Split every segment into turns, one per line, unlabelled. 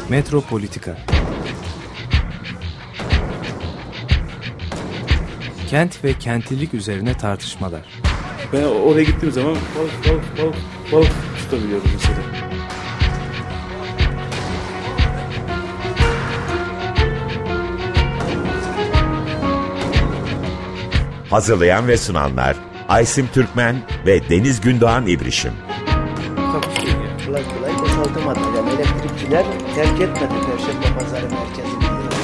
Metropolitika. Kent ve kentlilik üzerine tartışmalar.
Ben oraya gittiğim zaman balık tutabiliyorum mesela.
Hazırlayan ve sunanlar Aysim Türkmen ve Deniz Gündoğan İbrişim.
Kolay kolay boşaltamadı. Yani elektrikçiler terk etmedi Perşembe Pazarı merkezini.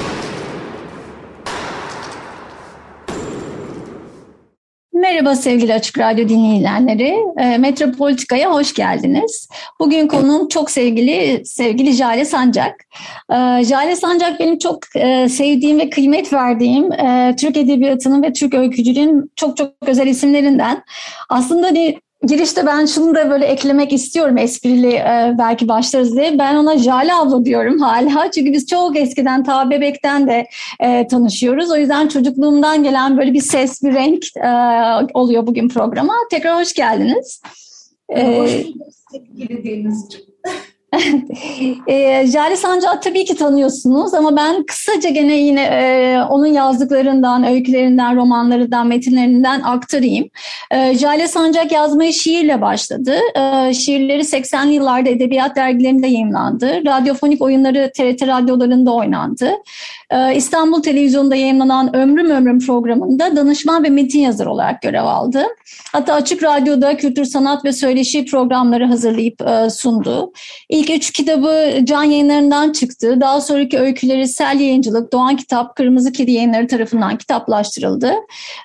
Merhaba sevgili Açık Radyo dinleyenleri. Metropolitika'ya hoş geldiniz. Bugün konuğum çok sevgili Jale Sancak. Jale Sancak benim çok sevdiğim ve kıymet verdiğim Türk Edebiyatı'nın ve Türk öykücülüğün çok özel isimlerinden. Aslında girişte ben şunu da böyle eklemek istiyorum, esprili belki başlarız diye. Ben ona Jale abla diyorum hala. Çünkü biz çok eskiden, ta bebekten de tanışıyoruz. O yüzden çocukluğumdan gelen böyle bir ses, bir renk oluyor bugün programa. Tekrar hoş geldiniz.
Hoş bulduk sevgili Denizciğim.
Jale Sancak'ı tabii ki tanıyorsunuz ama ben kısaca gene yine onun yazdıklarından, öykülerinden, romanlarından, metinlerinden aktarayım. Jale Sancak yazmaya şiirle başladı. Şiirleri 80'li yıllarda edebiyat dergilerinde yayımlandı. Radyofonik oyunları TRT radyolarında oynandı. İstanbul Televizyonu'nda yayımlanan Ömrüm Ömrüm programında danışman ve metin yazarı olarak görev aldı. Hatta Açık Radyo'da kültür, sanat ve söyleşi programları hazırlayıp sundu. İlk 3 kitabı Can Yayınları'ndan çıktı. Daha sonraki öyküleri Sel Yayıncılık, Doğan Kitap, Kırmızı Kedi Yayınları tarafından kitaplaştırıldı.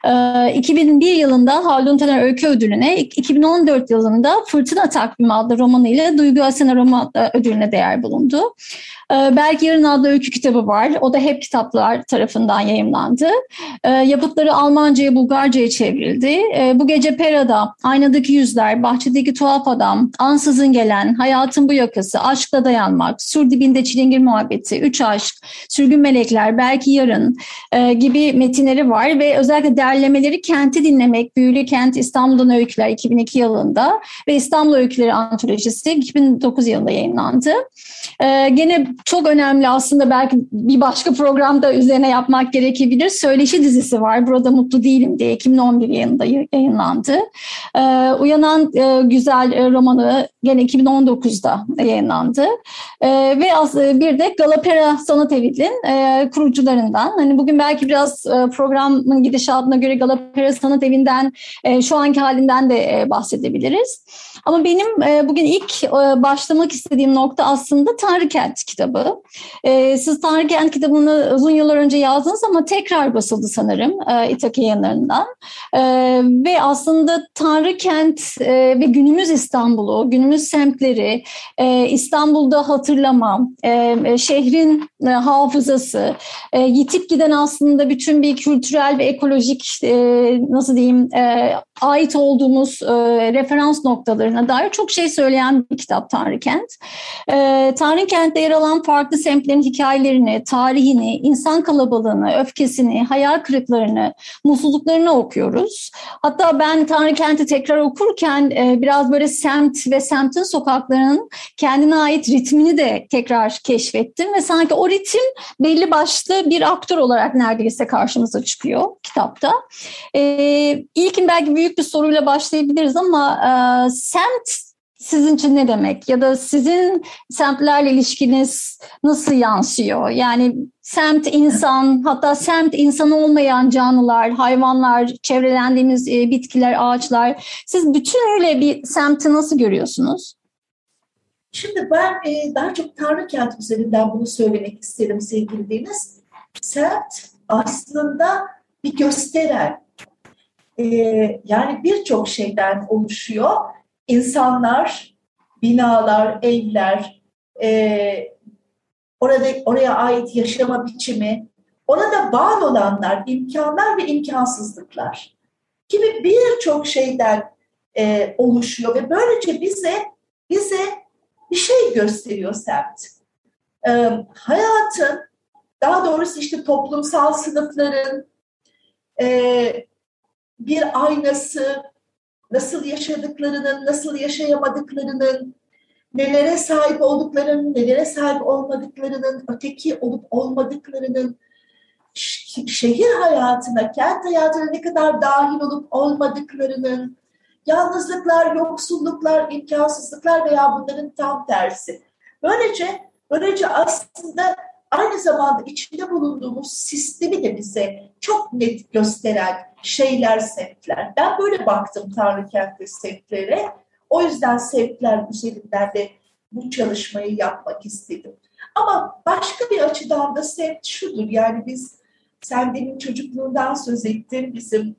2001 yılında Haldun Taner Öykü Ödülü'ne, 2014 yılında Fırtına Takvimi adlı romanıyla Duygu Asena Roman Ödülü'ne değer bulundu. Belki Yarın adlı öykü kitabı var. O da Hep Kitaplar tarafından yayımlandı. Yapıtları Almanca'ya, Bulgarca'ya çevrildi. Bu Gece Pera'da, Aynadaki Yüzler, Bahçedeki Tuhaf Adam, Ansızın Gelen, Hayatın Bu Yakası, Aşkla Dayanmak, Sur Dibinde Çilingir Muhabbeti, Üç Aşk, Sürgün Melekler, Belki Yarın gibi metinleri var ve özellikle derlemeleri Kenti Dinlemek, Büyülü Kent, İstanbul'dan Öyküler 2002 yılında ve İstanbul Öyküleri Antolojisi 2009 yılında yayınlandı. Gene çok önemli aslında, belki bir başka programda üzerine yapmak gerekebilir. Söyleşi dizisi var. Burada Mutlu Değilim diye 2011 yılında yayınlandı. Uyanan Güzel romanı gene 2019'da yayınlandı. Ve bir de Galapera Sanat Evi'nin kurucularından. Hani bugün belki biraz programın gidişatına göre Galapera Sanat Evi'nden şu anki halinden de bahsedebiliriz. Ama benim bugün ilk başlamak istediğim nokta aslında Tanrıkent kitabı. Siz Tanrıkent kitabını uzun yıllar önce yazdınız ama tekrar basıldı sanırım İtaki Yayınları'ndan. Ve aslında Tanrıkent ve günümüz İstanbul'u, günümüz semtleri, İstanbul'da hatırlama, şehrin hafızası, yitip giden aslında bütün bir kültürel ve ekolojik nasıl diyeyim ait olduğumuz referans noktalarına dair çok şey söyleyen bir kitap Tanrıkent. Tanrıkent'te yer alan farklı semtlerin hikayelerini, tarihini, insan kalabalığını, öfkesini, hayal kırıklarını, mutsuzluklarını okuyoruz. Hatta ben Tanrıkent'i tekrar okurken biraz böyle semt ve semtin sokaklarının kendine ait ritmini de tekrar keşfettim ve sanki o ritim belli başlı bir aktör olarak neredeyse karşımıza çıkıyor kitapta. İlkin belki büyük bir soruyla başlayabiliriz ama semt sizin için ne demek? Ya da sizin semtlerle ilişkiniz nasıl yansıyor? Yani semt insan, hatta semt insan olmayan canlılar, hayvanlar, çevrelendiğimiz bitkiler, ağaçlar. Siz bütünüyle bir semti nasıl görüyorsunuz?
Şimdi ben daha çok Tanrıkent üzerinden bunu söylemek isterim sevgili Deniz. Semt aslında bir gösteren. Yani birçok şeyden oluşuyor. İnsanlar, binalar, evler, oraya ait yaşama biçimi, orada var olanlar, imkanlar ve imkansızlıklar gibi birçok şeyden oluşuyor ve böylece bize bir şey gösteriyor semt. Hayatın, daha doğrusu işte toplumsal sınıfların bir aynası, nasıl yaşadıklarının, nasıl yaşayamadıklarının, nelere sahip olduklarının, nelere sahip olmadıklarının, öteki olup olmadıklarının, şehir hayatına, kent hayatına ne kadar dahil olup olmadıklarının, yalnızlıklar, yoksulluklar, imkansızlıklar veya bunların tam tersi. Böylece aslında aynı zamanda içinde bulunduğumuz sistemi de bize çok net gösteren şeyler, semtler. Ben böyle baktım Tanrıkent ve semtlere. O yüzden semtler üzerinden de bu çalışmayı yapmak istedim. Ama başka bir açıdan da semt şudur. Yani sen demin çocukluğundan söz ettin, bizim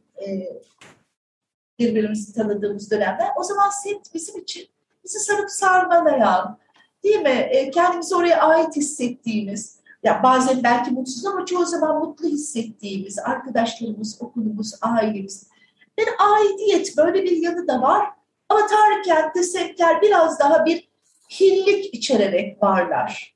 birbirimizi tanıdığımız dönemler. O zaman semt bizim için bizi sarıp sarmalayan, değil mi? Kendimizi oraya ait hissettiğimiz, ya bazen belki mutsuz ama çoğu zaman mutlu hissettiğimiz, arkadaşlarımız, okulumuz, ailemiz. Bir aidiyet, böyle bir yanı da var. Ama Tanrıkent'te semtler biraz daha bir hillik içererek varlar.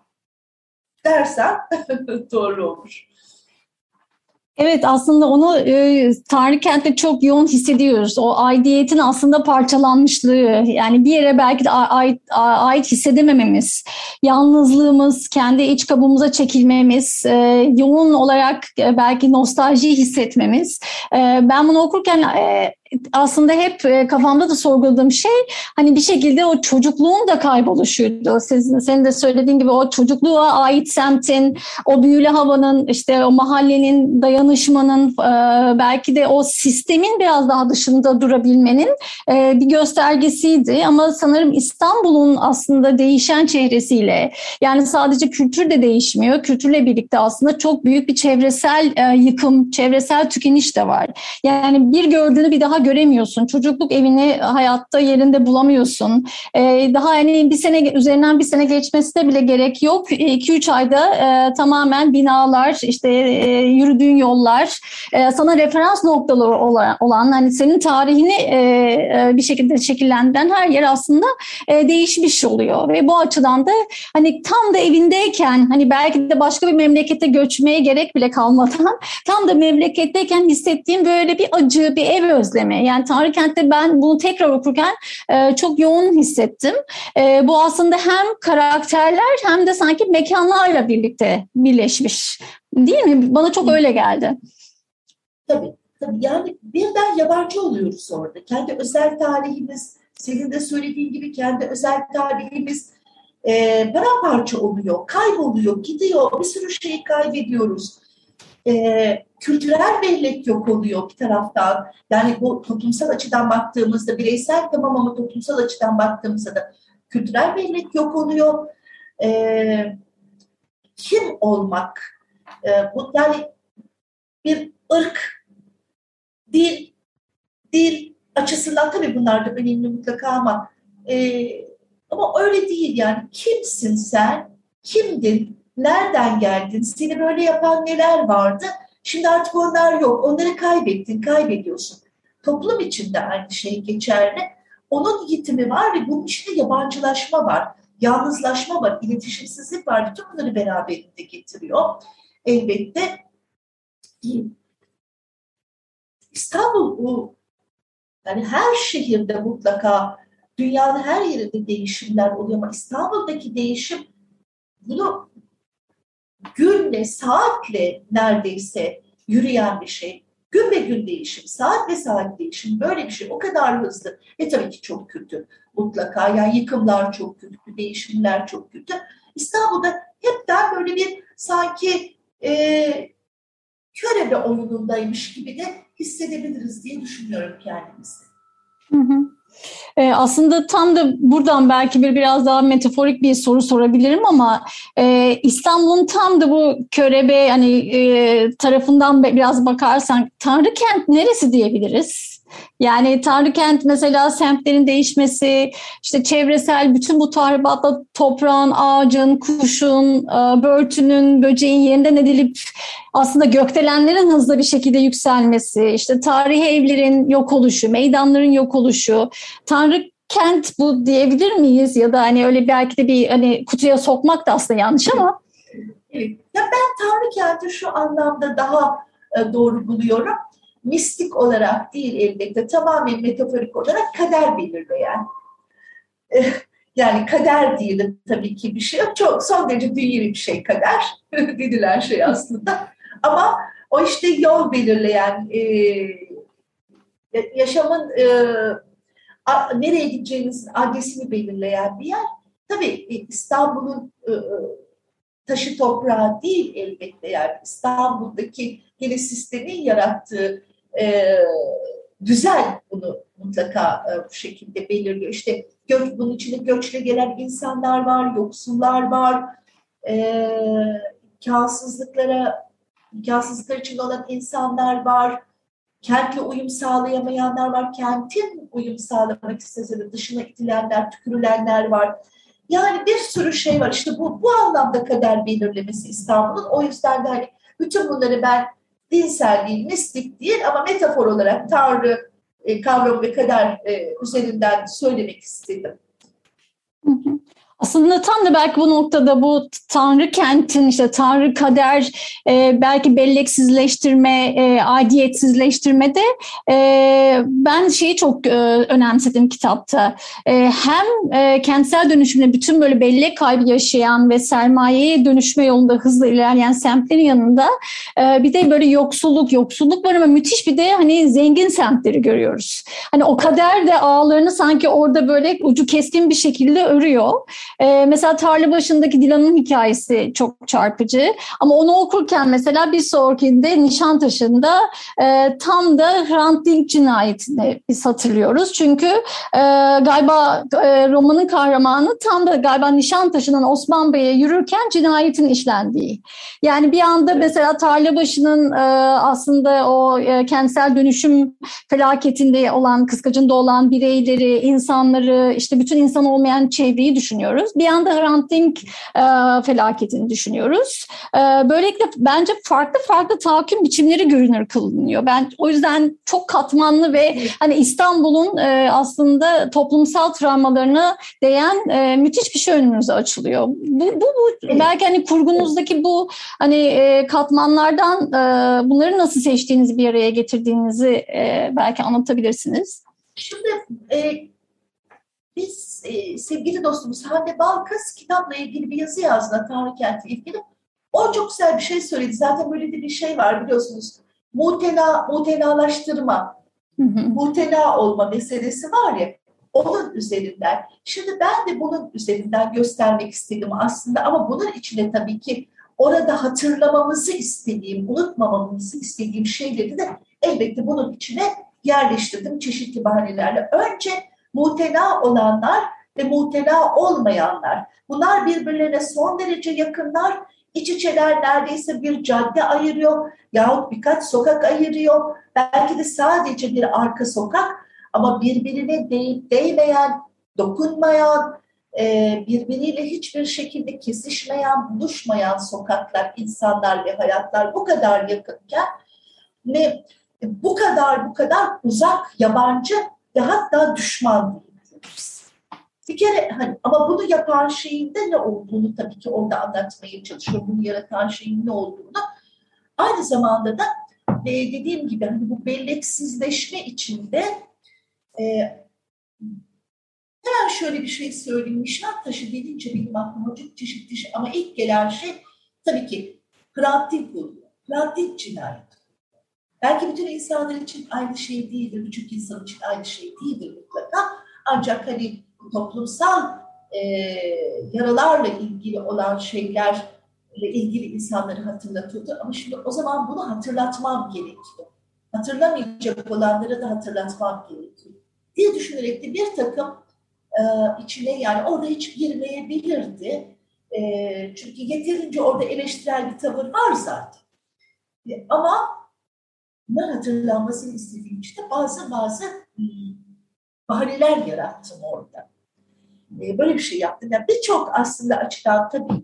Dersem doğru olur.
Evet, aslında onu Tanrıkent'te çok yoğun hissediyoruz. O aidiyetin aslında parçalanmışlığı, yani bir yere belki de ait hissedemememiz, yalnızlığımız, kendi iç kabuğumuza çekilmemiz, yoğun olarak belki nostalji hissetmemiz. Ben bunu okurken aslında hep kafamda da sorguladığım şey, hani bir şekilde o çocukluğun da kayboluşuydu. Senin de söylediğin gibi o çocukluğa ait semtin, o büyülü havanın, işte o mahallenin, dayanışmanın, belki de o sistemin biraz daha dışında durabilmenin bir göstergesiydi. Ama sanırım İstanbul'un aslında değişen çehresiyle, yani sadece kültür de değişmiyor. Kültürle birlikte aslında çok büyük bir çevresel yıkım, çevresel tükeniş de var. Yani bir gördüğünü bir daha göremiyorsun. Çocukluk evini hayatta yerinde bulamıyorsun. Daha hani üzerinden bir sene geçmesine bile gerek yok. 2-3 ayda tamamen binalar, işte yürüdüğün yollar, sana referans noktaları olan, hani senin tarihini bir şekilde şekillendiren her yer aslında değişmiş oluyor. Ve bu açıdan da hani tam da evindeyken, hani belki de başka bir memlekete göçmeye gerek bile kalmadan tam da memleketteyken hissettiğim böyle bir acı, bir ev özlemi. Yani Tanrıkent'te ben bunu tekrar okurken çok yoğun hissettim. Bu aslında hem karakterler hem de sanki mekanlarla birlikte birleşmiş. Değil mi? Bana çok öyle geldi.
Tabii. Yani birden yabancı oluyoruz orada. Kendi özel tarihimiz, senin de söylediğin gibi kendi özel tarihimiz paramparça oluyor, kayboluyor, gidiyor. Bir sürü şeyi kaybediyoruz. Kültürel bellek yok oluyor bir taraftan. Yani bu toplumsal açıdan baktığımızda, bireysel tamam ama toplumsal açıdan baktığımızda da kültürel bellek yok oluyor. Kim olmak? Bu yani bir ırk, dil açısından tabii bunlar da önemli mutlaka ama öyle değil yani. Kimsin sen? Kimdin? Nereden geldin? Seni böyle yapan neler vardı? Şimdi artık onlar yok. Onları kaybediyorsun. Toplum içinde aynı şey geçerli. Onun yitimi var ve bunun içinde yabancılaşma var. Yalnızlaşma var, iletişimsizlik var. Bütün bunları beraberinde getiriyor. Elbette İstanbul bu. Yani her şehirde mutlaka, dünyanın her yerinde değişimler oluyor ama İstanbul'daki değişim bunu günle, saatle neredeyse yürüyen bir şey. Gün ve gün değişim, saat ve saat değişim, böyle bir şey o kadar hızlı ve tabii ki çok kötü mutlaka. Yani yıkımlar çok kötü, değişimler çok kötü. İstanbul'da hepten böyle bir sanki körebe oyunundaymış gibi de hissedebiliriz diye düşünüyorum kendimizi.
Hı hı. Aslında tam da buradan belki biraz daha metaforik bir soru sorabilirim ama İstanbul'un tam da bu körebe tarafından biraz bakarsan Tanrıkent neresi diyebiliriz? Yani Tanrıkent mesela semtlerin değişmesi, işte çevresel bütün bu tahribatla toprağın, ağacın, kuşun, börtünün, böceğin yeniden edilip aslında gökdelenlerin hızlı bir şekilde yükselmesi, işte tarihi evlerin yok oluşu, meydanların yok oluşu, Tanrıkent bu diyebilir miyiz? Ya da hani öyle belki de bir kutuya sokmak da aslında yanlış ama.
Evet. Ya ben Tanrıkent'i şu anlamda daha doğru buluyorum. Mistik olarak değil elbette, tamamen metaforik olarak kader belirleyen. Yani kader diyelim, tabii ki bir şey yok. Çok son derece dünyevi bir şey kader denilen şey aslında. Ama o işte yol belirleyen, yaşamın nereye gideceğinizin adresini belirleyen bir yer. Tabii İstanbul'un taşı toprağı değil elbette, yani İstanbul'daki yine sistemin yarattığı düzen bunu mutlaka bu şekilde belirliyor. İşte bunun içinde göçle gelen insanlar var, yoksullar var, imkansızlıklar içinde olan insanlar var, kentle uyum sağlayamayanlar var, kentin uyum sağlamak istese de dışına itilenler, tükürülenler var. Yani bir sürü şey var. İşte bu anlamda kader belirlemesi İstanbul'un. O yüzden de hani bütün bunları ben dinsel değil, mistik değil ama metafor olarak Tanrı kavramı ve kader üzerinden söylemek istedim.
Hı hı. Aslında tam da belki bu noktada bu Tanrı kentin, işte Tanrı kader, belki belleksizleştirme, aidiyetsizleştirmede ben şeyi çok önemsedim kitapta. Hem kentsel dönüşümle bütün böyle bellek kaybı yaşayan ve sermayeye dönüşme yolunda hızla ilerleyen semtlerin yanında bir de böyle yoksulluk var ama müthiş bir de hani zengin semtleri görüyoruz. Hani o kader de ağlarını sanki orada böyle ucu keskin bir şekilde örüyor. Mesela Tarlabaşı'ndaki Dilan'ın hikayesi çok çarpıcı ama onu okurken mesela bir sonrakinde Nişantaşı'nda tam da Hrant Dink cinayetini biz hatırlıyoruz. Çünkü galiba romanın kahramanı tam da galiba Nişantaşı'ndan Osman Bey'e yürürken cinayetin işlendiği. Yani bir anda mesela Tarlabaşı'nın aslında o kentsel dönüşüm felaketinde olan, kıskacında olan bireyleri, insanları, işte bütün insan olmayan çevreyi düşünüyoruz. Bir anda Hrant Dink felaketini düşünüyoruz. Böylelikle bence farklı tahakküm biçimleri görünür kılınıyor. Ben o yüzden çok katmanlı ve hani İstanbul'un aslında toplumsal travmalarına değen müthiş bir şey önümüze açılıyor. Bu belki hani kurgunuzdaki bu hani katmanlardan bunları nasıl seçtiğinizi, bir araya getirdiğinizi belki anlatabilirsiniz.
Şimdi biz sevgili dostumuz Hande Balkız kitapla ilgili bir yazı yazdı, Tanrı Kent'le ilgili. O çok güzel bir şey söyledi. Zaten böyle de bir şey var biliyorsunuz. Mutenalaştırma, mutena olma meselesi var ya, onun üzerinden. Şimdi ben de bunun üzerinden göstermek istedim aslında ama bunun içine tabii ki orada hatırlamamızı istediğim, unutmamamızı istediğim şeyleri de elbette bunun içine yerleştirdim çeşitli bahanelerle. Önce mutena olanlar ve mutena olmayanlar. Bunlar birbirlerine son derece yakınlar. İç içeler, neredeyse bir cadde ayırıyor yahut birkaç sokak ayırıyor. Belki de sadece bir arka sokak ama birbirine değmeyen, dokunmayan, birbiriyle hiçbir şekilde kesişmeyen, buluşmayan sokaklar, insanlar ve hayatlar bu kadar yakınken ve bu kadar uzak, yabancı ve hatta düşman diyebiliriz. Bir kere ama bunu yapan şeyin de ne olduğunu tabii ki orada anlatmaya çalışıyorum. Bunu yaratan şeyin ne olduğunu. Aynı zamanda da dediğim gibi hani bu belleksizleşme içinde hemen şöyle bir şey söyleyeyim. Nişantaşı deyince benim aklıma çok çeşitli şey ama ilk gelen şey tabii ki Hrant Dink oluyor. Hrant Dink cinayeti. Belki bütün insanlar için aynı şey değildir, birçok insan için aynı şey değildir mutlaka. Ancak hani toplumsal yaralarla ilgili olan şeylerle ilgili insanları hatırlatıyordu. Ama şimdi o zaman bunu hatırlatmam gerekiyor. Hatırlamayacak olanları da hatırlatmam gerekiyor diye düşünerek de bir takım içine, yani orada hiç girmeyebilirdi. Çünkü yeterince orada eleştirel bir tavır var zaten. Ama bunlar hatırlanmasını istediğim için de bazı bahaneler yarattım orada. Böyle bir şey yaptım. Yani birçok aslında açıdan tabii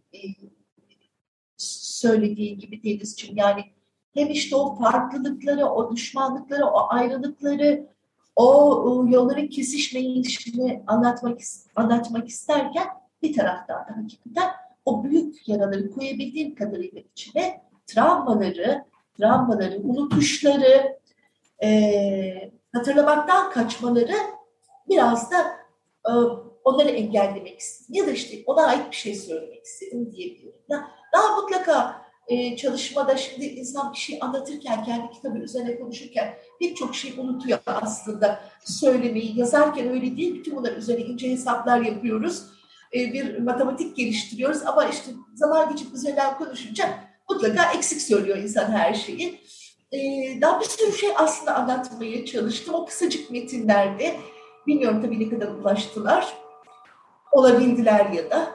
söylediği gibi Denizciğim, yani hem işte o farklılıkları, o düşmanlıkları, o ayrılıkları, o yolların kesişmeyişini anlatmak isterken bir taraftan da hakikaten o büyük yaraları koyabildiğim kadarıyla içine travmaları, unutuşları, hatırlamaktan kaçmaları biraz da onları engellemek istedim ya da işte ona ait bir şey söylemek istedim diyebilirim. Daha mutlaka çalışmada şimdi insan bir şey anlatırken, kendi kitabı üzerine konuşurken birçok şey unutuyor aslında söylemeyi. Yazarken öyle değil, bütün bunlar üzerine ince hesaplar yapıyoruz. Bir matematik geliştiriyoruz ama işte zaman geçip üzerinden konuşunca mutlaka eksik söylüyor insan her şeyi. Daha bir sürü şey aslında anlatmaya çalıştım. O kısacık metinlerde, bilmiyorum tabii ne kadar ulaştılar, olabildiler ya da.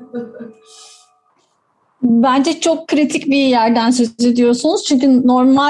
Bence çok kritik bir yerden söz ediyorsunuz. Çünkü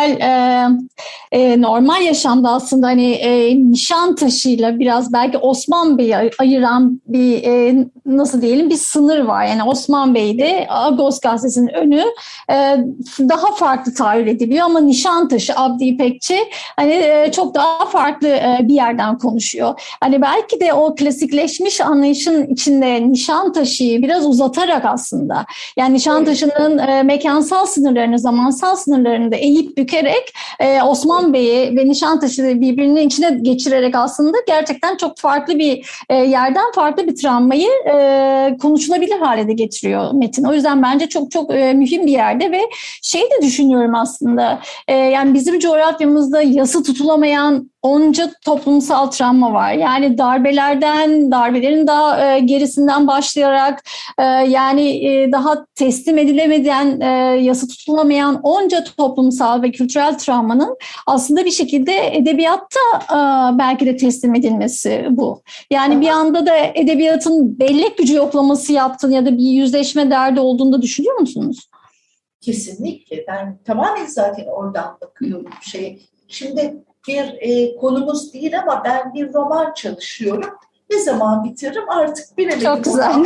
normal yaşamda aslında hani Nişantaşı'yla biraz belki Osman Bey'i ayıran bir nasıl diyelim bir sınır var. Yani Osman Bey'de Agos gazetesinin önü daha farklı tahayyül ediliyor ama Nişantaşı, Abdi İpekçi hani çok daha farklı bir yerden konuşuyor. Hani belki de o klasikleşmiş anlayışın içinde Nişantaşı'yı biraz uzatarak aslında yani Nişantaşı'nın mekansal sınırlarını, zamansal sınırlarını da eğip bükerek Osman Bey'i ve Nişantaşı'yı birbirinin içine geçirerek aslında gerçekten çok farklı bir yerden farklı bir travmayı konuşulabilir hale de getiriyor metin. O yüzden bence çok çok mühim bir yerde ve şey de düşünüyorum aslında yani bizim coğrafyamızda yası tutulamayan onca toplumsal travma var. Yani darbelerin daha gerisinden başlayarak yani daha teslim edilemeden, yasa tutulamayan onca toplumsal ve kültürel travmanın aslında bir şekilde edebiyatta belki de teslim edilmesi bu. Yani bir anda da edebiyatın bellek gücü yoklaması yaptığını ya da bir yüzleşme derdi olduğunu da düşünüyor musunuz?
Kesinlikle. Ben tamamen zaten oradan bakıyorum şeye. Şimdi bir konumuz değil ama ben bir roman çalışıyorum. Ne zaman bitiririm artık bilemedim.
Çok güzel.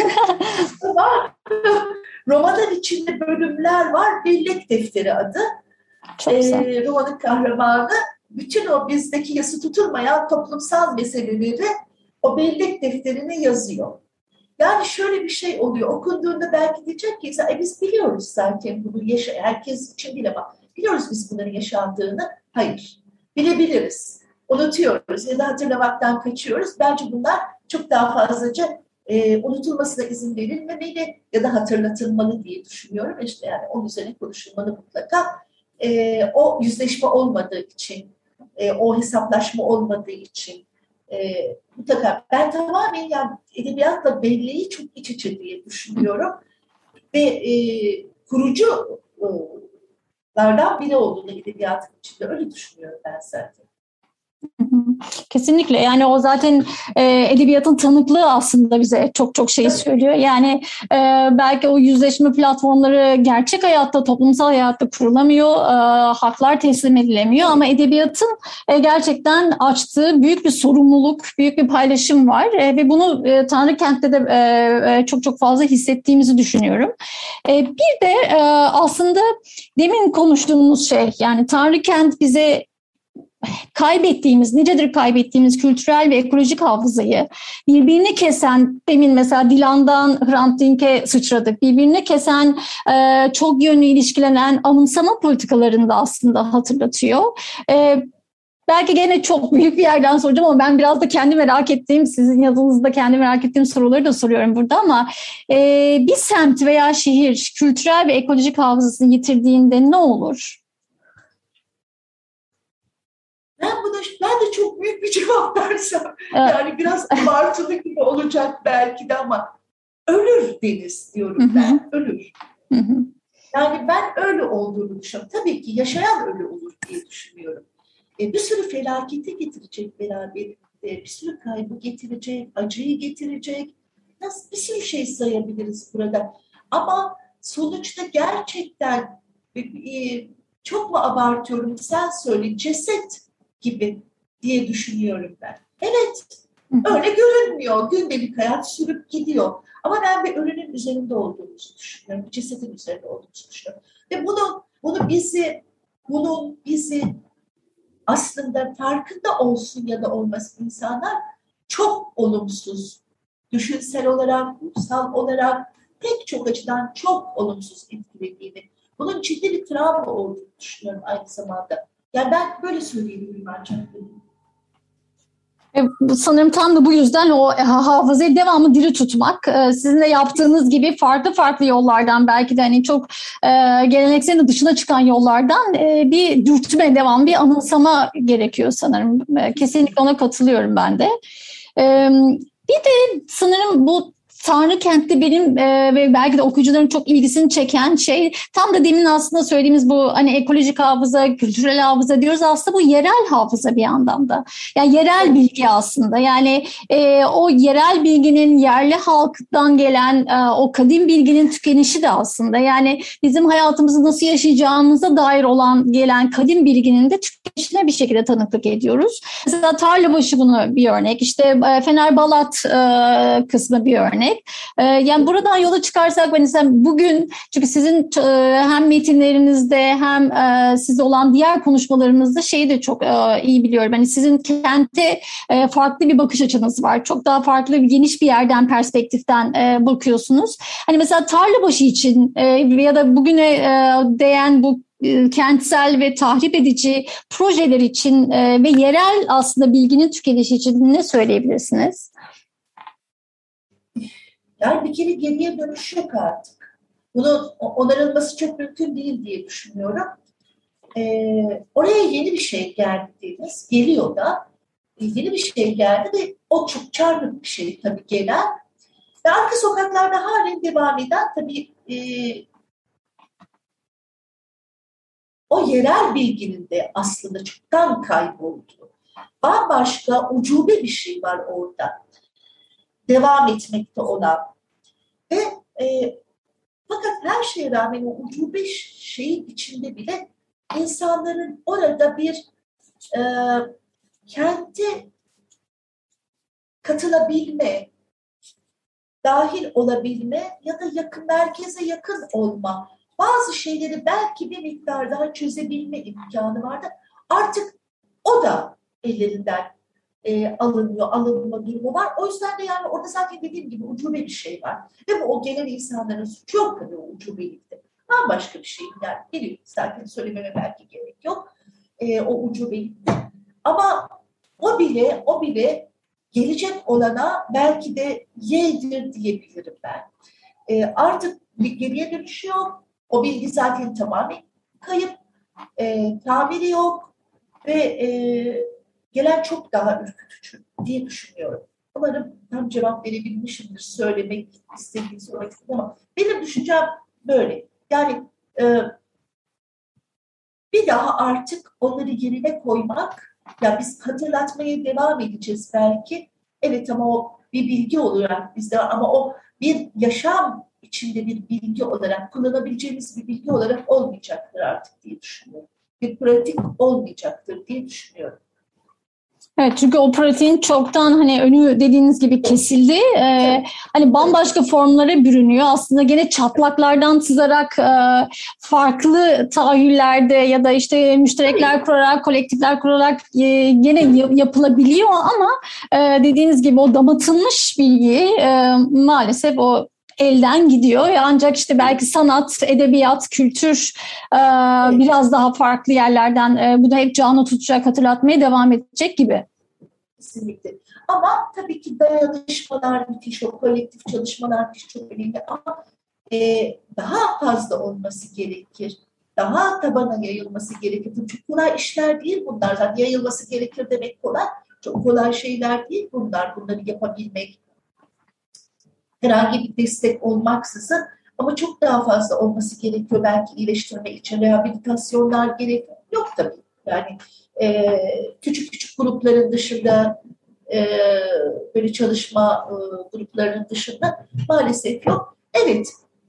Romanın içinde bölümler var. Bellek Defteri adı. Romanın kahramanı bütün o bizdeki yası tutulmayan toplumsal meseleleri o bellek defterine yazıyor. Yani şöyle bir şey oluyor. Okunduğunda belki diyecek ki biz biliyoruz zaten bunu herkes için bile bak. Biliyoruz biz bunların yaşandığını. Hayır. Bilebiliriz. Unutuyoruz ya da hatırlamaktan kaçıyoruz. Bence bunlar çok daha fazlaca unutulmasına izin verilmemeli ya da hatırlatılmalı diye düşünüyorum. İşte yani onun üzerine konuşulmalı mutlaka. O yüzleşme olmadığı için, o hesaplaşma olmadığı için mutlaka ben tamamen yani edebiyatla belleği çok iç içe diye düşünüyorum. Ve kuruculardan biri olduğunu edebiyatın içinde öyle düşünüyorum ben zaten.
Kesinlikle yani o zaten edebiyatın tanıklığı aslında bize çok çok şey söylüyor. Yani belki o yüzleşme platformları gerçek hayatta, toplumsal hayatta kurulamıyor, haklar teslim edilemiyor ama edebiyatın gerçekten açtığı büyük bir sorumluluk, büyük bir paylaşım var ve bunu Tanrıkent'te de çok çok fazla hissettiğimizi düşünüyorum. Bir de aslında demin konuştuğumuz şey yani Tanrıkent bize nicedir kaybettiğimiz kültürel ve ekolojik hafızayı birbirini kesen, demin mesela Dilan'dan Hrant Dink'e sıçradık, birbirini kesen çok yönlü ilişkilenen anımsama politikalarını da aslında hatırlatıyor. Belki gene çok büyük bir yerden soracağım ama ben biraz da kendi merak ettiğim, sizin yazınızda kendi merak ettiğim soruları da soruyorum burada ama bir semt veya şehir kültürel ve ekolojik hafızasını yitirdiğinde ne olur?
Ben de çok büyük bir cevap versem, yani biraz abartılı gibi olacak belki de ama ölür Deniz diyorum ben, ölür. Yani ben öyle olduğunu düşünüyorum. Tabii ki yaşayan ölü olur diye düşünüyorum. Bir sürü felaketi getirecek beraberinde, bir sürü kaybı getirecek, acıyı getirecek. Nasıl bir sürü şey sayabiliriz burada. Ama sonuçta gerçekten çok mu abartıyorum, sen söyle, ceset gibi diye düşünüyorum ben. Evet, öyle görünmüyor. Gündelik hayat sürüp gidiyor. Ama ben bir ölünün üzerinde olduğumuzu düşünüyorum. Bir cesedin üzerinde olduğumuzu düşünüyorum. Ve bunun bizi aslında farkında olsun ya da olmasın insanlar çok olumsuz, düşünsel olarak, ruhsal olarak pek çok açıdan çok olumsuz etkilediğini, bunun ciddi bir travma olduğunu düşünüyorum aynı zamanda. Yani ben böyle söyleyebilirim ancak.
Sanırım tam da bu yüzden o hafızayı devamlı diri tutmak, sizin de yaptığınız gibi farklı yollardan, belki de hani çok gelenekselin dışına çıkan yollardan bir dürtme, devam, bir anımsama gerekiyor sanırım. Kesinlikle ona katılıyorum ben de. Bir de sanırım bu Tanrı Kent'te benim ve belki de okuyucuların çok ilgisini çeken şey, tam da demin aslında söylediğimiz bu hani ekolojik hafıza, kültürel hafıza diyoruz, aslında bu yerel hafıza bir yandan da. Yani yerel bilgi aslında. Yani o yerel bilginin, yerli halktan gelen o kadim bilginin tükenişi de aslında. Yani bizim hayatımızı nasıl yaşayacağımıza dair gelen kadim bilginin de tükenişine bir şekilde tanıklık ediyoruz. Mesela Tarlabaşı bunu bir örnek. İşte Fener Balat kısmı bir örnek. Yani buradan yola çıkarsak, mesela bugün, çünkü sizin hem metinlerinizde hem sizde olan diğer konuşmalarınızda şeyi de çok iyi biliyorum. Hani sizin kente farklı bir bakış açınız var. Çok daha farklı, geniş bir yerden, perspektiften bakıyorsunuz. Hani mesela Tarlabaşı için ya da bugüne değen bu kentsel ve tahrip edici projeler için ve yerel aslında bilginin tükenişi için ne söyleyebilirsiniz?
Yani bir kere geriye dönüş yok artık. Bunun onarılması çok mümkün değil diye düşünüyorum. Oraya yeni bir şey geldi dediğiniz, geliyor da yeni bir şey geldi ve o çok çarpık bir şey tabii gelen. Ve arka sokaklarda halen devam eden tabii o yerel bilginin de aslında çoktan kayboldu. Bambaşka ucube bir şey var orada. Devam etmekte olan. Ve fakat her şeye rağmen o ucube şeyin içinde bile insanların orada bir kente katılabilme, dahil olabilme ya da merkeze yakın olma, bazı şeyleri belki bir miktar daha çözebilme imkanı vardı. Artık o da ellerinden alınma durumu var. O yüzden de yani orada zaten dediğim gibi ucube bir şey var. Ve bu o gelen insanların suçu yok tabii o ucubelikte. Bambaşka bir şey. Yani biliyorum, zaten söylememe belki gerek yok. O ucubelikte. Ama o bile gelecek olana belki de yedir diyebilirim ben. Artık bir geriye dönüşü yok. O bilgi zaten tamamen kayıp. Tamiri yok. Ve gelen çok daha ürkütücü diye düşünüyorum. Umarım tam cevap verebilmişimdir, söylemek istediğiniz ama benim düşüncem böyle. Yani bir daha artık onları yerine koymak, ya biz hatırlatmaya devam edeceğiz belki. Evet, ama o bir bilgi olarak bizde, ama o bir yaşam içinde bir bilgi olarak, kullanabileceğimiz bir bilgi olarak olmayacaktır artık diye düşünüyorum. Bir pratik olmayacaktır diye düşünüyorum.
Evet, çünkü o pratiğin çoktan hani önü dediğiniz gibi kesildi. Hani bambaşka formlara bürünüyor. Aslında gene çatlaklardan sızarak farklı tahayyüllerde ya da işte müşterekler kurarak, kolektifler kurarak gene yapılabiliyor ama dediğiniz gibi o damatılmış bilgi maalesef o elden gidiyor. Ancak işte belki sanat, edebiyat, kültür biraz daha farklı yerlerden bu da hep canlı tutacak, hatırlatmaya devam edecek gibi.
Kesinlikle. Ama tabii ki dayanışmalar müthiş, o kolektif çalışmalar müthiş, çok önemli ama daha fazla olması gerekir. Daha tabana yayılması gerekir. Çok kolay işler değil bunlar. Zaten yayılması gerekir demek kolay. Çok kolay şeyler değil bunlar. Bunları yapabilmek. Herhangi bir destek olmaksızın, ama çok daha fazla olması gerekiyor. Belki iyileştirme için rehabilitasyonlar gerekiyor. Yok tabii. Yani küçük küçük grupların dışında, böyle çalışma gruplarının dışında maalesef yok. Evet.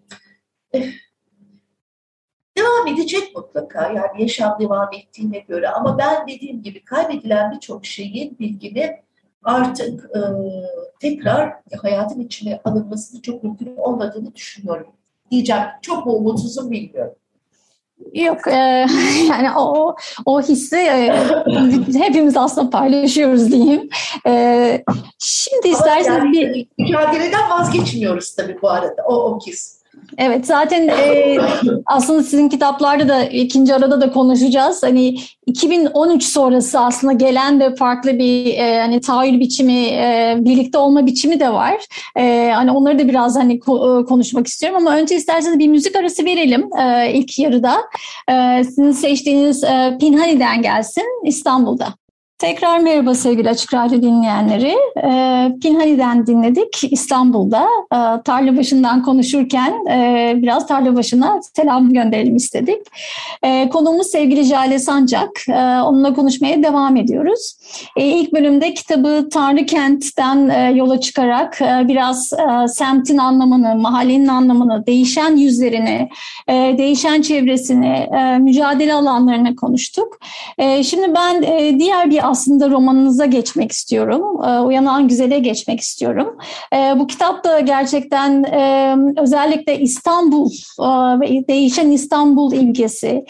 Devam edecek mutlaka. Yani yaşam devam ettiğine göre. Ama ben dediğim gibi kaybedilen birçok şeyin, bilginin artık tekrar hayatın içine alınmasının çok mümkün olmadığını düşünüyorum. Diyeceğim, çok mu umutsuzum bilmiyorum.
Yok, yani o hissi hepimiz aslında paylaşıyoruz diyeyim. Şimdi isterseniz
yani mücadeleden vazgeçmiyoruz tabii bu arada, o his.
Evet, zaten aslında sizin kitaplarda da ikinci arada da konuşacağız. Hani 2013 sonrası aslında gelen de farklı bir hani tahayyül biçimi, birlikte olma biçimi de var. Hani onları da biraz hani konuşmak istiyorum ama önce isterseniz bir müzik arası verelim ilk yarıda. Sizin seçtiğiniz Pinhani'den gelsin, İstanbul'da. Tekrar merhaba sevgili Açık Radyo dinleyenleri. Pinhani'den dinledik İstanbul'da. Tarla başından konuşurken biraz tarla başına selam gönderelim istedik. Konuğumuz sevgili Jale Sancak. Onunla konuşmaya devam ediyoruz. İlk bölümde kitabı Tanrı Kent'ten yola çıkarak biraz semtin anlamını, mahallenin anlamını, değişen yüzlerini, değişen çevresini, mücadele alanlarını konuştuk. Şimdi ben diğer bir aslında romanınıza geçmek istiyorum. Uyanan Güzel'e geçmek istiyorum. Bu kitap da gerçekten özellikle İstanbul ve değişen İstanbul imgesi,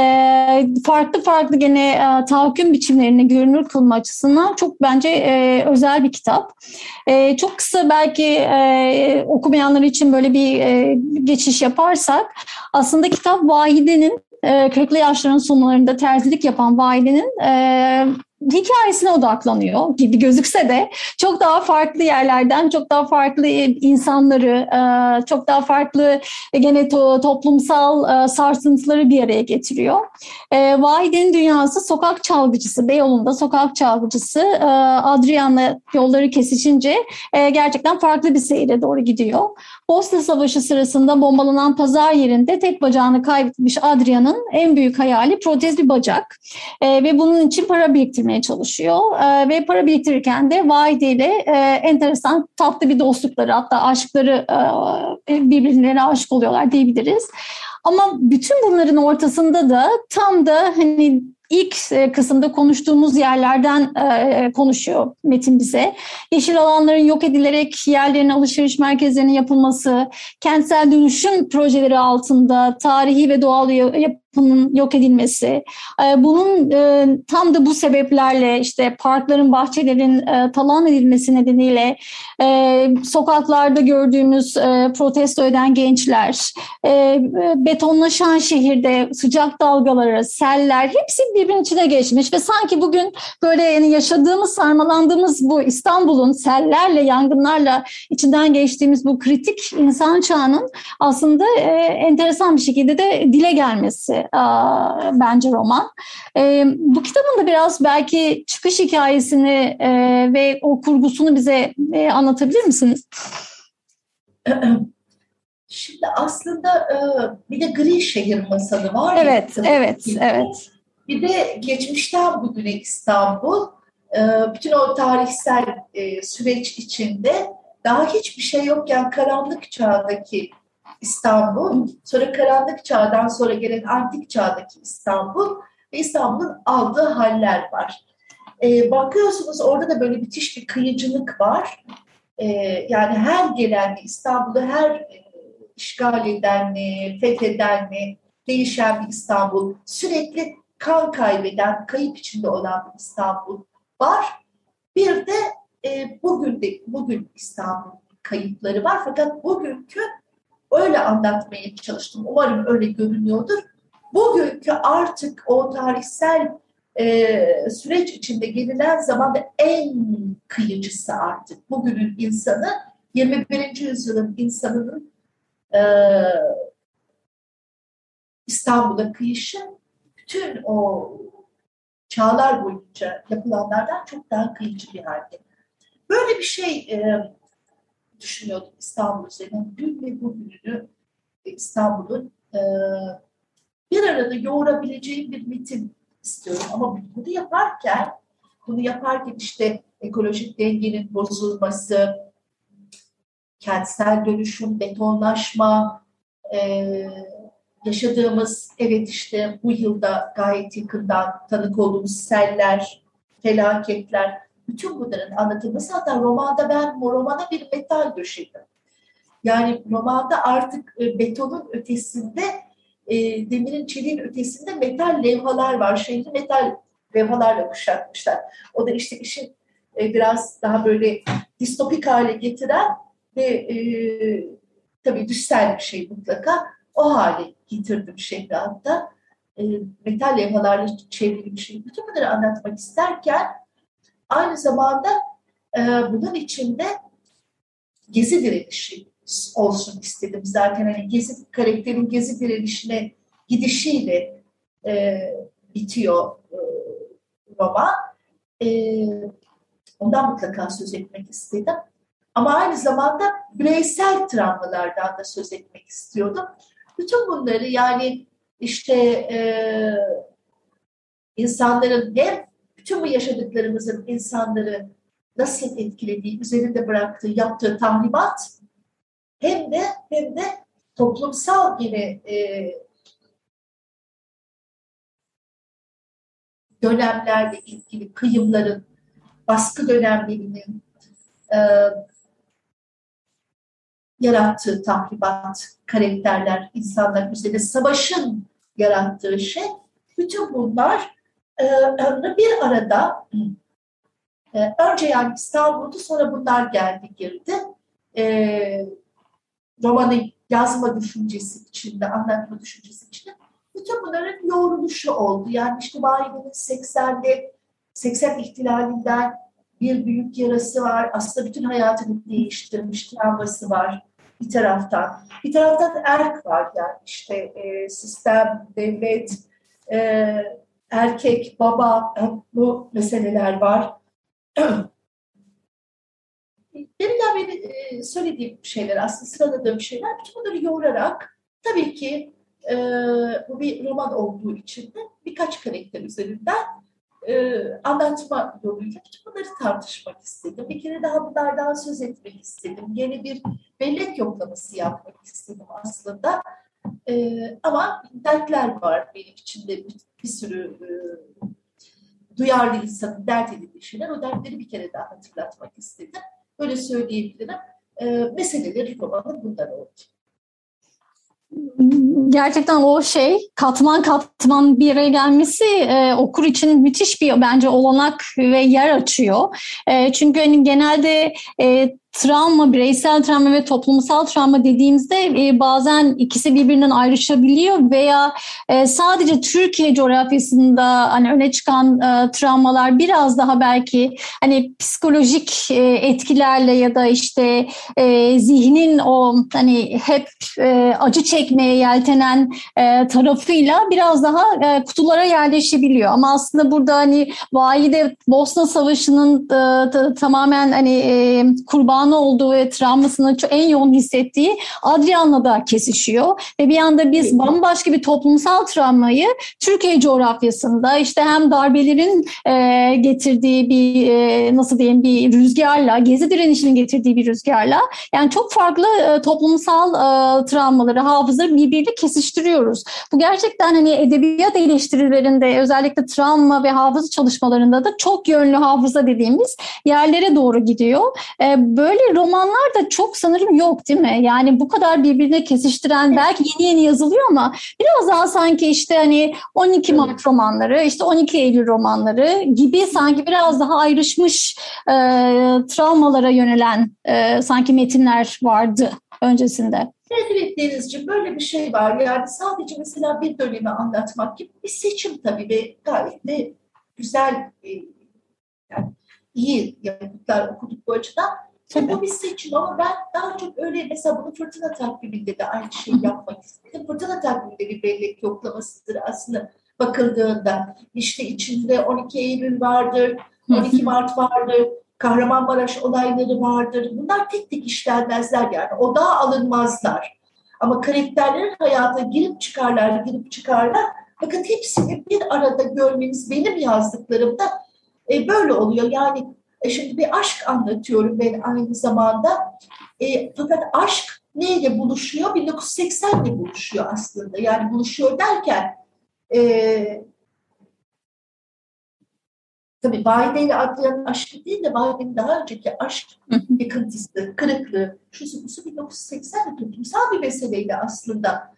farklı farklı gene tahakküm biçimlerini görünür kılma açısından çok bence özel bir kitap. Çok kısa belki okumayanlar için böyle bir geçiş yaparsak aslında kitap Vahide'nin 40'lı yaşların sonlarında terzilik yapan Vahide'nin hikayesine odaklanıyor gibi gözükse de çok daha farklı yerlerden, çok daha farklı insanları, çok daha farklı gene toplumsal sarsıntıları bir araya getiriyor. Vahide'nin dünyası sokak çalgıcısı, Beyoğlu'nda sokak çalgıcısı Adrian'la yolları kesişince gerçekten farklı bir seyre doğru gidiyor. Bosna Savaşı sırasında bombalanan pazar yerinde tek bacağını kaybetmiş Adrian'ın en büyük hayali protez bir bacak ve bunun için para biriktirmeye çalışıyor ve para biriktirirken de Vahide ile enteresan tatlı bir dostlukları, hatta aşkları, birbirlerine aşık oluyorlar diyebiliriz. Ama bütün bunların ortasında da tam da hani ilk kısımda konuştuğumuz yerlerden konuşuyor metin bize. Yeşil alanların yok edilerek yerlerine alışveriş merkezlerinin yapılması, kentsel dönüşüm projeleri altında tarihi ve doğal yapının yok edilmesi. Bunun tam da bu sebeplerle işte parkların, bahçelerin talan edilmesi nedeniyle sokaklarda gördüğümüz protesto eden gençler, betonlaşan şehirde sıcak dalgaları, seller hepsi birbirinin içine geçmiş ve sanki bugün böyle yani yaşadığımız, sarmalandığımız bu İstanbul'un sellerle, yangınlarla içinden geçtiğimiz bu kritik insan çağının aslında enteresan bir şekilde de dile gelmesi bence roman. Bu kitabın da biraz belki çıkış hikayesini ve o kurgusunu bize anlatabilir misiniz?
Şimdi aslında bir de Gri Şehir masalı var.
Evet, evet, evet.
Bir de geçmişten bugüne İstanbul, bütün o tarihsel süreç içinde daha hiçbir şey yokken karanlık çağdaki İstanbul, sonra karanlık çağdan sonra gelen antik çağdaki İstanbul ve İstanbul'un aldığı haller var. Bakıyorsunuz orada da böyle müthiş bir kıyıcılık var. Yani her gelen İstanbul'u her işgal eden, fetheden, değişen bir İstanbul, sürekli kan kaybeden, kayıp içinde olan bir İstanbul var. Bir de bugün İstanbul kayıpları var. Fakat bugünkü öyle anlatmaya çalıştım. Umarım öyle görünüyordur. Bugünkü artık o tarihsel süreç içinde gelinen zamanda en kıyıcısı artık. Bugünün insanı, 21. yüzyılın insanının İstanbul'a kıyışı bütün o çağlar boyunca yapılanlardan çok daha kıyıcı bir halde. Böyle bir şey düşünüyordum İstanbul üzerine. Dün ve bugününü İstanbul'un bir arada yoğurabileceğim bir metin istiyorum. Ama bunu yaparken işte ekolojik dengenin bozulması, kentsel dönüşüm, betonlaşma, yaşadığımız işte bu yılda gayet yakından tanık olduğumuz seller, felaketler, bütün bunların anlatılması. Hatta romana bir metal döşedim. Yani romanda artık betonun ötesinde, demirin, çeliğin ötesinde metal levhalar var. Şehri metal levhalarla kuşatmışlar. O da işte işin biraz daha böyle distopik hale getiren ve tabii düşsel bir şey mutlaka. O hale getirdim şehri hatta. Metal levhalarla çevrili bir şey. Bütün bunları anlatmak isterken aynı zamanda bunun içinde gezi direnişi olsun istedim. Zaten hani karakterin gezi direnişine gidişiyle bitiyor roman. Ondan mutlaka söz etmek istedim. Ama aynı zamanda bireysel travmalardan da söz etmek istiyordum. Bütün bunları yani işte insanların hem bütün bu yaşadıklarımızın insanları nasıl etkilediği, üzerinde bıraktığı, yaptığı tahribat hem de toplumsal gibi dönemlerle ilgili kıyımların, baskı dönemlerinin yarattığı tahribat, karakterler, insanlar üzerinde savaşın yarattığı şey, bütün bunlar bir arada önce yani İstanbul'da, sonra bunlar geldi girdi. Romanı yazma düşüncesi içinde, anlatma düşüncesi içinde bütün bunların yoğruluşu oldu. Yani işte Vahide'nin 80 ihtilalinden bir büyük yarası var. Aslında bütün hayatını değiştirmiş travması var bir taraftan. Bir taraftan erk var yani işte sistem, devlet, erkek, baba, bu meseleler var. Benim söylediğim şeyler, aslında sıraladığım şeyler, bütün bunları yoğurarak tabii ki bu bir roman olduğu için de birkaç karakter üzerinden anlatma yoluyla bütün bunları tartışmak istedim. Bir kere daha bunlardan söz etmek istedim. Yeni bir bellek yoklaması yapmak istedim aslında. Ama dertler var benim içinde bir sürü duyarlı insanın dert edildiği şeyler. O dertleri bir kere daha hatırlatmak istedim. Böyle söyleyebilirim. Meseleleri romanın bunlar oldu.
Gerçekten o katman katman bir araya gelmesi okur için müthiş bir bence olanak ve yer açıyor. Çünkü hani genelde travma, bireysel travma ve toplumsal travma dediğimizde bazen ikisi birbirinden ayrışabiliyor veya sadece Türkiye coğrafyasında hani öne çıkan travmalar biraz daha belki hani psikolojik etkilerle ya da işte zihnin o hani hep acı çekmeye yeltenen tarafıyla biraz daha kutulara yerleşebiliyor. Ama aslında burada hani Vahide Bosna Savaşı'nın tamamen hani kurbanı olduğu ve travmasını en yoğun hissettiği Adrian'la da kesişiyor. Ve bir anda biz bambaşka bir toplumsal travmayı Türkiye coğrafyasında işte hem darbelerin getirdiği bir nasıl diyeyim bir rüzgarla, gezi direnişinin getirdiği bir rüzgarla yani çok farklı toplumsal travmaları, hafızaları birbiriyle kesiştiriyoruz. Bu gerçekten hani edebiyat eleştirilerinde özellikle travma ve hafıza çalışmalarında da çok yönlü hafıza dediğimiz yerlere doğru gidiyor. Böyle romanlar da çok sanırım yok değil mi? Yani bu kadar birbirine kesiştiren belki yeni yazılıyor ama biraz daha sanki işte hani 12 Mart romanları, işte 12 Eylül romanları gibi sanki biraz daha ayrışmış travmalara yönelen sanki metinler vardı öncesinde.
Evet Denizciğim, böyle bir şey var. Yani sadece mesela bir dönemi anlatmak gibi bir seçim tabii ve gayet de güzel, yani iyi yapıtlar okuduk bu açıdan. Bu bir seçim ama ben daha çok öyle mesela bunu Fırtına Takvimi'nde de aynı şeyi yapmak istedim. Fırtına Takvimi'de bir bellek yoklamasıdır aslında bakıldığında. İşte içinde 12 Eylül vardır, 12 Mart vardır, Kahramanmaraş olayları vardır. Bunlar tek tek işlenmezler yani. Odağa alınmazlar. Ama karakterlerin hayatına girip çıkarlar. Bakın hepsini bir arada görmeniz benim yazdıklarımda böyle oluyor. Yani şimdi bir aşk anlatıyorum ben aynı zamanda. Fakat aşk neyle buluşuyor? 1980'le buluşuyor aslında. Yani buluşuyor derken tabii Vahide ile Adrian'ın aşkı değil de Vahide'nin daha önceki aşk yıkıntısı, kırıklığı, şusu 1980'de toplumsal bir meseleydi aslında.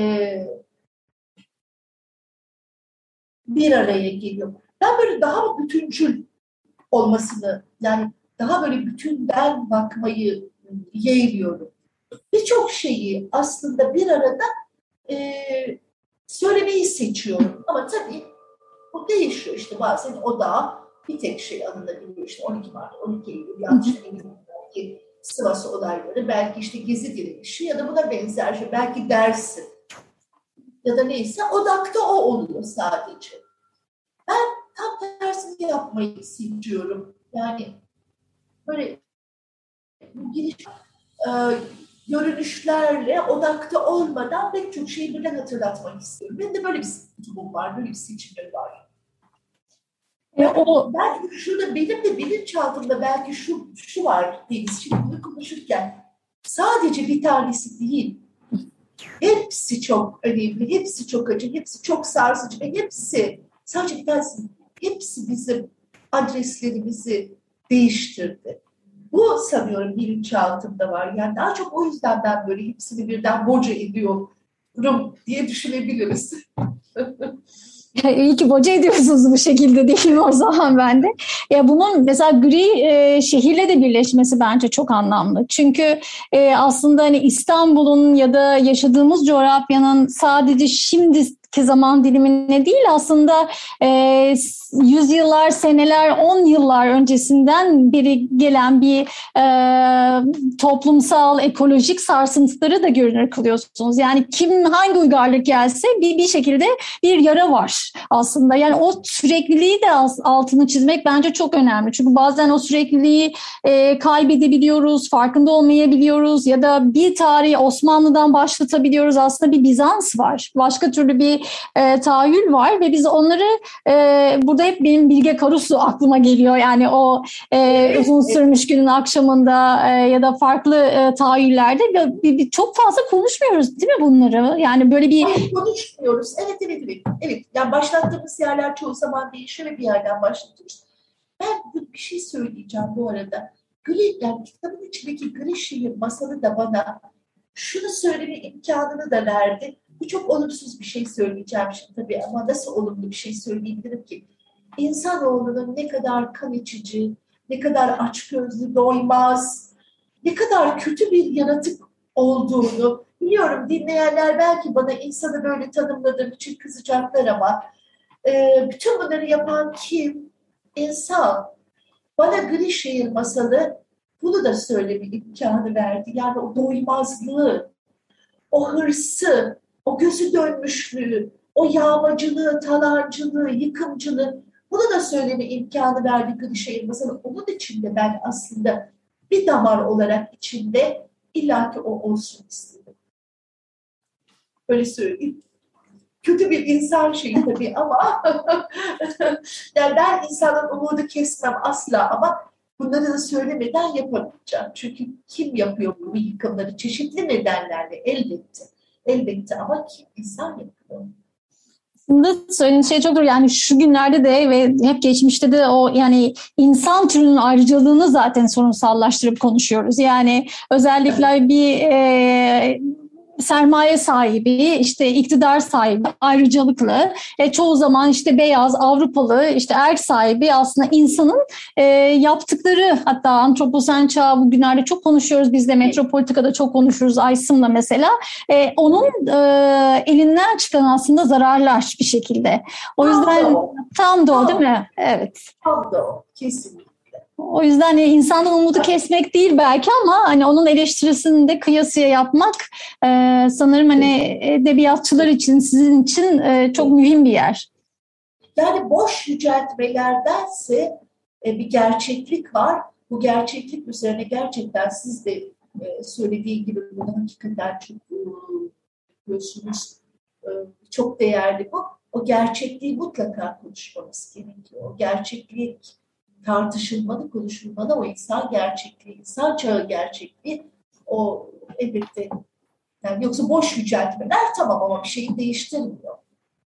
Bir araya geliyor. Ben böyle daha bütüncül olmasını, yani daha böyle bütünden bakmayı yeğliyorum. birçok şeyi aslında bir arada söylemeyi seçiyorum. Ama tabii bu değişiyor. İşte bazen odağa bir tek şey alınabiliyor. İşte 12 Mart, 12 Eylül, yanlış bilmiyorum. Belki Sivas olayları, belki işte Gezi direnişi ya da buna benzer şey. Belki Dersim ya da neyse odakta o oluyor sadece. Ben tam tersini yapmayı seçiyorum. Yani böyle giriş görünüşlerle odakta olmadan pek çok şeyi birden hatırlatmak istiyorum. Benim de böyle bir tutumum var, böyle bir seçimim var. Belki şurada benim de bilinçaltımda belki şu var Deniz, şimdi bunu konuşurken sadece bir tanesi değil, hepsi çok önemli, hepsi çok acı, hepsi çok sarsıcı ve hepsi sadece bir tanesi, hepsi bizim adreslerimizi değiştirdi. Bu sanıyorum bilinçaltımda var. Yani daha çok o yüzden ben böyle hepsini birden boca ediyorum diye düşünebiliriz.
İyi ki boca ediyorsunuz bu şekilde değil mi o zaman ben de? Ya bunun mesela gri şehirle de birleşmesi bence çok anlamlı. Çünkü aslında hani İstanbul'un ya da yaşadığımız coğrafyanın sadece şimdiki zaman dilimine değil aslında yüzyıllar, seneler, 10 yıllar öncesinden beri gelen bir toplumsal, ekolojik sarsıntıları da görünür kılıyorsunuz. Yani hangi uygarlık gelse bir şekilde bir yara var aslında. Yani o sürekliliği de altını çizmek bence çok önemli. Çünkü bazen o sürekliliği kaybedebiliyoruz, farkında olmayabiliyoruz ya da bir tarihi Osmanlı'dan başlatabiliyoruz. Aslında bir Bizans var. Başka türlü bir tahayyül var ve biz onları burada hep benim Bilge Karasu aklıma geliyor. Yani o uzun sürmüş günün akşamında ya da farklı tahayyüllerde çok fazla konuşmuyoruz değil mi bunları? Yani böyle bir...
Hayır, konuşmuyoruz. Evet. Yani başlattığımız yerler çoğu zaman değişiyor ve bir yerden başlatıyoruz. Ben bir şey söyleyeceğim bu arada. Yani kitabın içindeki gri şehir masalı da bana şunu söyleme imkanını da verdi. Bu çok olumsuz bir şey söyleyeceğim şimdi tabii ama nasıl olumlu bir şey söyleyebilirim ki? İnsanoğlunun ne kadar kan içici, ne kadar açgözlü, doymaz, ne kadar kötü bir yaratık olduğunu biliyorum. Dinleyenler belki bana insanı böyle tanımladığım için kızacaklar ama bütün bunları yapan kim? İnsan. Bana Gri Şehir masalı bunu da söyleme imkanı verdi. Yani o doymazlığı, o hırsı, o gözü dönmüşlüğü, o yağmacılığı, talancılığı, yıkımcılığı bunu da söyleme imkanı verdi Gri Şehir masalı. Onun içinde ben aslında bir damar olarak içinde illaki o olsun istedim. Öyle söyleyeyim. Kötü bir insan şeyi tabii ama yani ben insanın umudu kesmem asla ama bunları da söylemeden yapamayacağım. Çünkü kim yapıyor bu yıkımları? Çeşitli nedenlerle elbette ama kim insan yapıyor?
Aslında söylediğiniz şey çok doğru. Yani şu günlerde de ve hep geçmişte de o yani insan türünün ayrıcalığını zaten sorunsallaştırıp konuşuyoruz. Yani özellikle bir sermaye sahibi, işte iktidar sahibi, ayrıcalıklı, çoğu zaman işte beyaz, Avrupalı, işte erk sahibi aslında insanın yaptıkları, hatta antroposen çağı bugünlerde çok konuşuyoruz, biz de Metropolitika'da çok konuşuruz, Aysım'la mesela, onun elinden çıkan aslında zararlar bir şekilde. O yüzden tam da o değil mi? Evet.
Tam da o, kesinlikle.
O yüzden insanın umudu kesmek değil belki ama hani onun eleştirisini de kıyasıya yapmak sanırım hani edebiyatçılar için, sizin için çok mühim bir yer.
Yani boş yüceltmelerdense bir gerçeklik var. Bu gerçeklik üzerine gerçekten siz de söylediği gibi bunu hakikaten çok yapıyorsunuz. Çok değerli bu. O gerçekliği mutlaka konuşmamız gerekiyor. O gerçeklik tartışılmalı, konuşulmalı. O insan gerçekliği, insan çağı gerçekliği o elbette. Yani yoksa boş yüceltmeler tamam ama bir şeyi değiştirmiyor.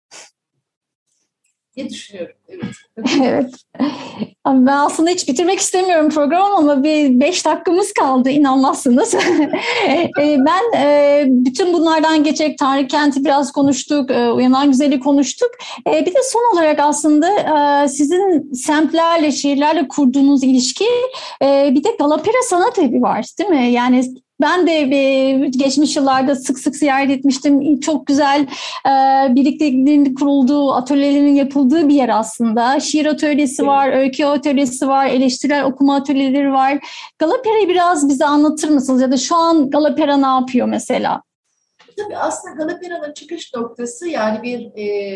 Ne düşünüyorum? Evet.
Evet. Ben aslında hiç bitirmek istemiyorum programı ama bir 5 dakikamız kaldı, inanmazsınız. Ben bütün bunlardan geçerek Tanrı Kent'i biraz konuştuk, Uyanan Güzel'i konuştuk. Bir de son olarak aslında sizin semtlerle, şehirlerle kurduğunuz ilişki, bir de Galapera Sanat Evi var değil mi? Yani Ben de geçmiş yıllarda sık sık ziyaret etmiştim. Çok güzel birlikteliğin kurulduğu, atölyelerin yapıldığı bir yer aslında. Şiir atölyesi var, öykü atölyesi var, eleştirel okuma atölyeleri var. Galapera'yı biraz bize anlatır mısınız? Ya da şu an Galapera ne yapıyor mesela?
Tabii aslında Galapera'nın çıkış noktası yani bir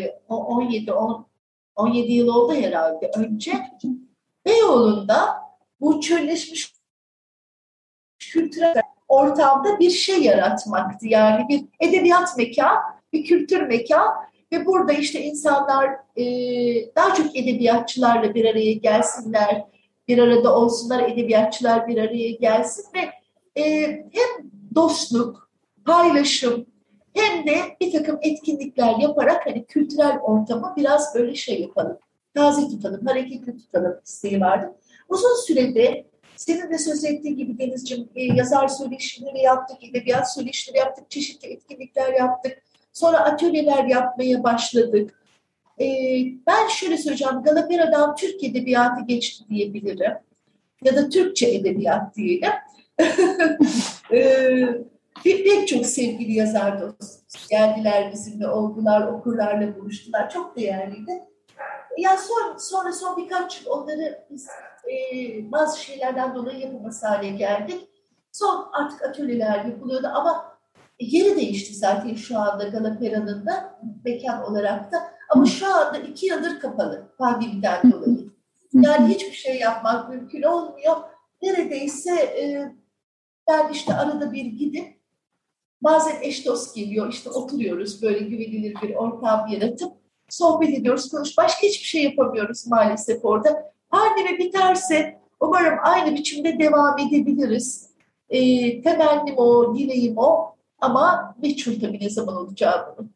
17 yıl oldu herhalde önce. Beyoğlu'nda bu çölleşmiş kültürel ortamda bir şey yaratmaktı. Yani bir edebiyat mekanı, bir kültür mekanı ve burada işte insanlar daha çok edebiyatçılarla bir araya gelsinler, bir arada olsunlar, edebiyatçılar bir araya gelsin ve hem dostluk, paylaşım hem de bir takım etkinlikler yaparak hani kültürel ortamı biraz böyle şey yapalım, taze tutalım, hareketli tutalım isteği vardı. Uzun sürede senin de söz ettiğin gibi Denizciğim yazar söyleşileri yaptık, edebiyat söyleşileri yaptık, çeşitli etkinlikler yaptık. Sonra atölyeler yapmaya başladık. Ben şöyle söyleyeceğim, Galapera'dan Türk edebiyatı geçti diyebilirim. Ya da Türkçe edebiyat diyelim. Pek çok sevgili yazar dostumuz geldiler bizimle, oldular, okurlarla buluştular. Çok değerliydi. Yani sonra son birkaç yıl onları biz bazı şeylerden dolayı yapılması hale geldik. Son artık atölyeler yapılıyordu ama yeri değişti zaten şu anda Galapera'nın da mekan olarak da. Ama şu anda 2 yıldır kapalı pandemiden dolayı. Yani hiçbir şey yapmak mümkün olmuyor. Neredeyse ben işte arada bir gidip bazen eş dost geliyor, işte oturuyoruz böyle güvenilir bir ortam yaratıp sohbet ediyoruz, başka hiçbir şey yapamıyoruz maalesef orada. Pandemi biterse umarım aynı biçimde devam edebiliriz. Temennim o, dileğim o ama meçhul tabii ne zaman olacağı bunun.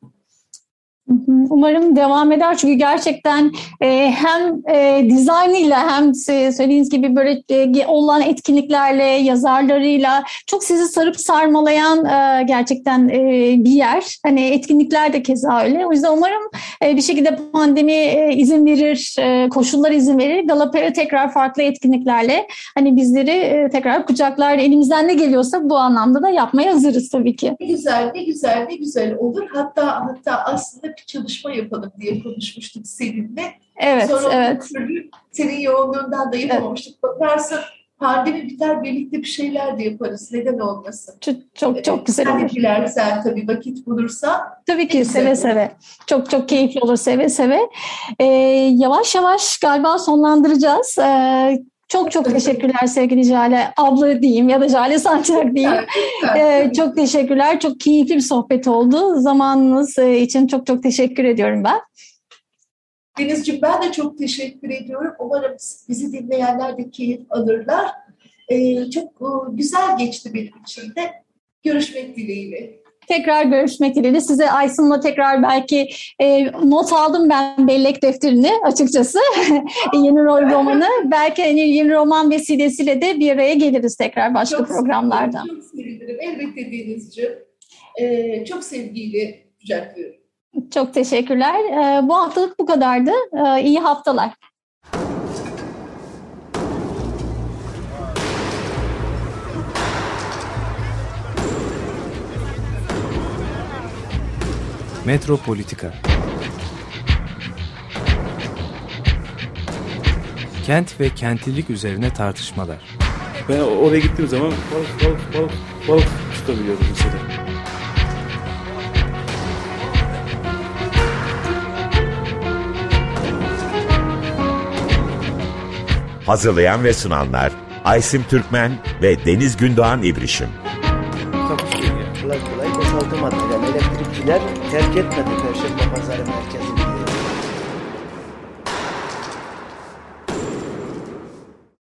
Umarım devam eder çünkü gerçekten hem dizaynıyla hem söylediğiniz gibi böyle olan etkinliklerle, yazarlarıyla çok sizi sarıp sarmalayan gerçekten bir yer. Hani etkinlikler de keza öyle. O yüzden umarım bir şekilde pandemi izin verir, koşullar izin verir. Galapera tekrar farklı etkinliklerle hani bizleri tekrar kucaklar, elimizden ne geliyorsa bu anlamda da yapmaya hazırız tabii ki.
Ne güzel olur. Hatta aslında bir çalışma yapalım diye konuşmuştuk seninle.
Evet,
sonra
evet.
Senin yoğunluğundan da yapamamıştık. Bakarsın pandemi biter birlikte bir şeyler de yaparız. Neden olmasın?
Çok güzel olur.
Sen dilersen tabii vakit bulursa.
Tabii ki seve. Çok keyifli olur seve. Yavaş yavaş galiba sonlandıracağız. Çok teşekkürler sevgili Jale abla diyeyim ya da Jale Sancak diyeyim. Çok teşekkürler. Çok keyifli bir sohbet oldu. Zamanınız için çok teşekkür ediyorum ben.
Denizciğim ben de çok teşekkür ediyorum. Umarım bizi dinleyenler de keyif alırlar. Çok güzel geçti benim için de. Görüşmek dileğiyle.
Tekrar görüşmek dileğiyle. Size Aysun'la tekrar belki not aldım ben bellek defterini açıkçası. Yeni romanı. Belki yeni roman vesilesiyle de bir araya geliriz tekrar başka programlarda.
Çok sevinirim. Elbette Denizciğim. Çok sevgiyle kucaklıyorum.
Çok teşekkürler. Bu haftalık bu kadardı. İyi haftalar.
Metropolitika. Kent ve kentlilik üzerine tartışmalar.
Ben oraya gittiğim zaman balık tutabiliyorum mesela.
Hazırlayan ve sunanlar Aysim Türkmen ve Deniz Gündoğan İbrişim.
Kolay boşaltamadı. Yani elektrikçiler terk etmedi Perşembe Pazarı merkezini.